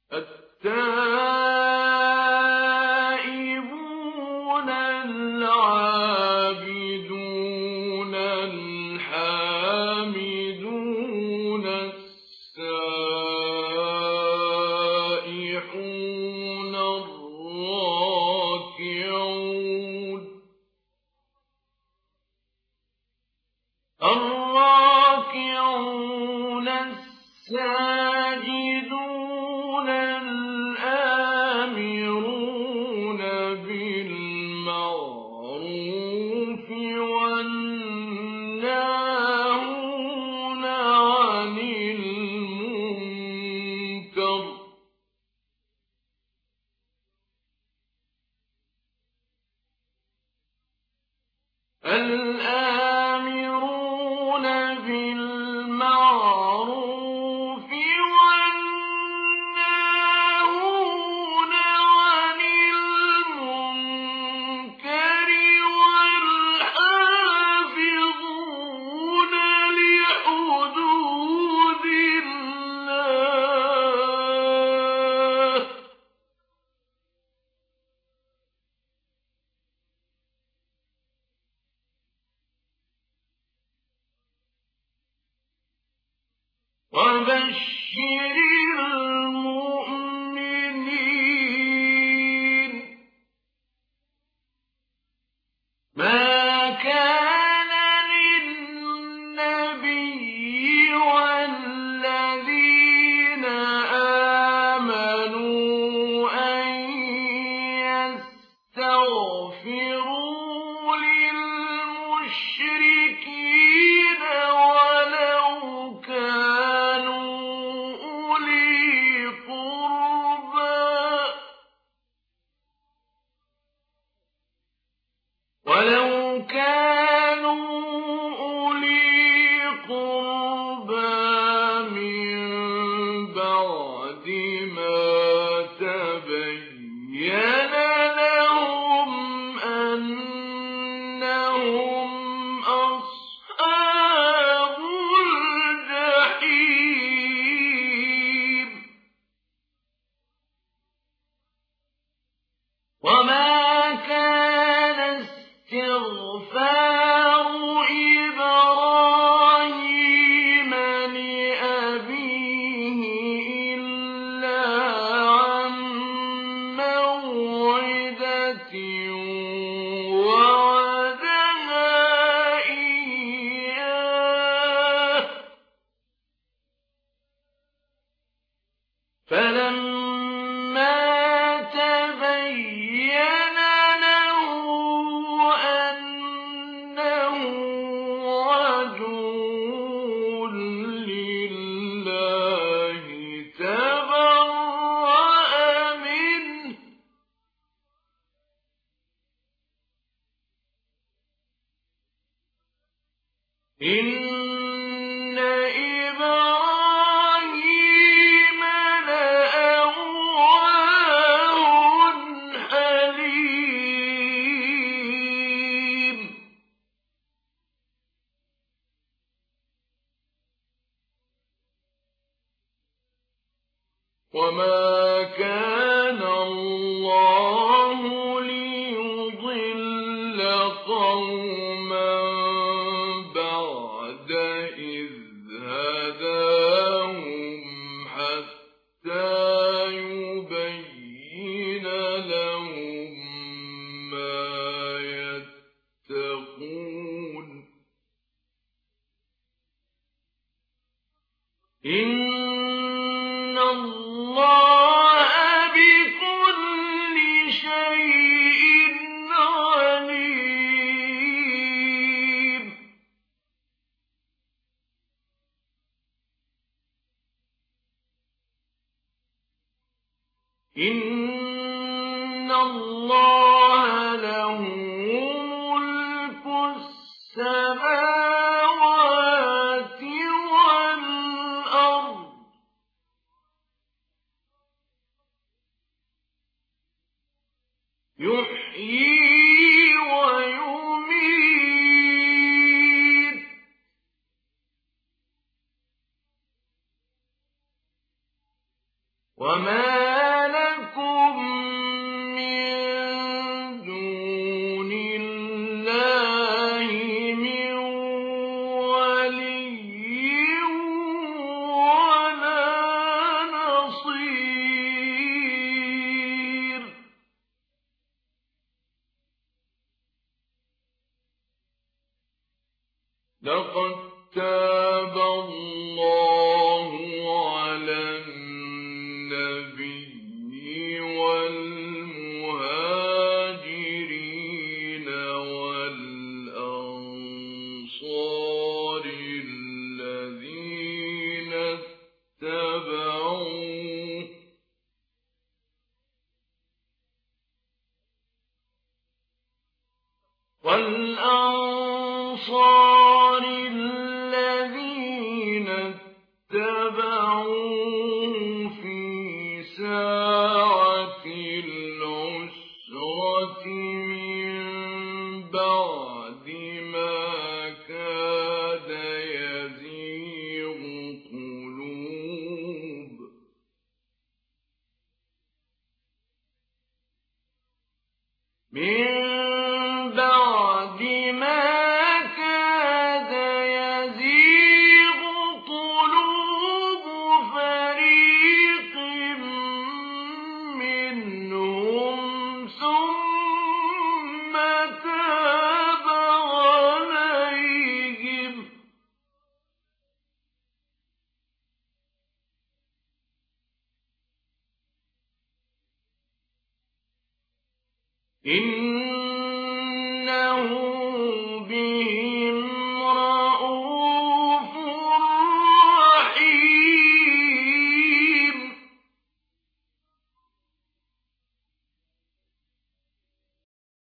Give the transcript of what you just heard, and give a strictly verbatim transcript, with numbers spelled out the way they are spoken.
التائبون العابدون الحامدون السائحون الراكعون الراكعون الساجدون الآمرون بالمعروف والناهون عن المنكر الآمرون بالمعروف والناهون عن المنكر والحافظون لحدود الله وبشر المؤمنين ما كان للنبي والذين آمنوا أن يستغفروا للمشركين ولو كانوا أولي قربى ولو كانوا أولي قربى من بعد ما تبين لهم أنهم أصحاب الجحيم وما كان استغفار إبراهيم لأبيه إلا عن موعدة وعدها إياه فلما تبين له أنه عدو لله تبرأ منه إن إبراهيم لأواه حليم وما كان الله ليضل قوما بعد إذ هداهم حتى يبين لهم ما يتقون إن الله بكل شيء عليم إن الله له ملك السماوات والأرض يحيي ويميت وما لكم من دون الله من ولي ولا نصير لقد تاب الله على النبي والمهاجرين والأنصار الذين اتبعوه والأنصار الذين اتبعوه في ساعة العسرة من بعد ما كاد يزيغ قلوب من بعد ما كاد يزيغ قلوب فريق منهم ثم تاب عليهم إنه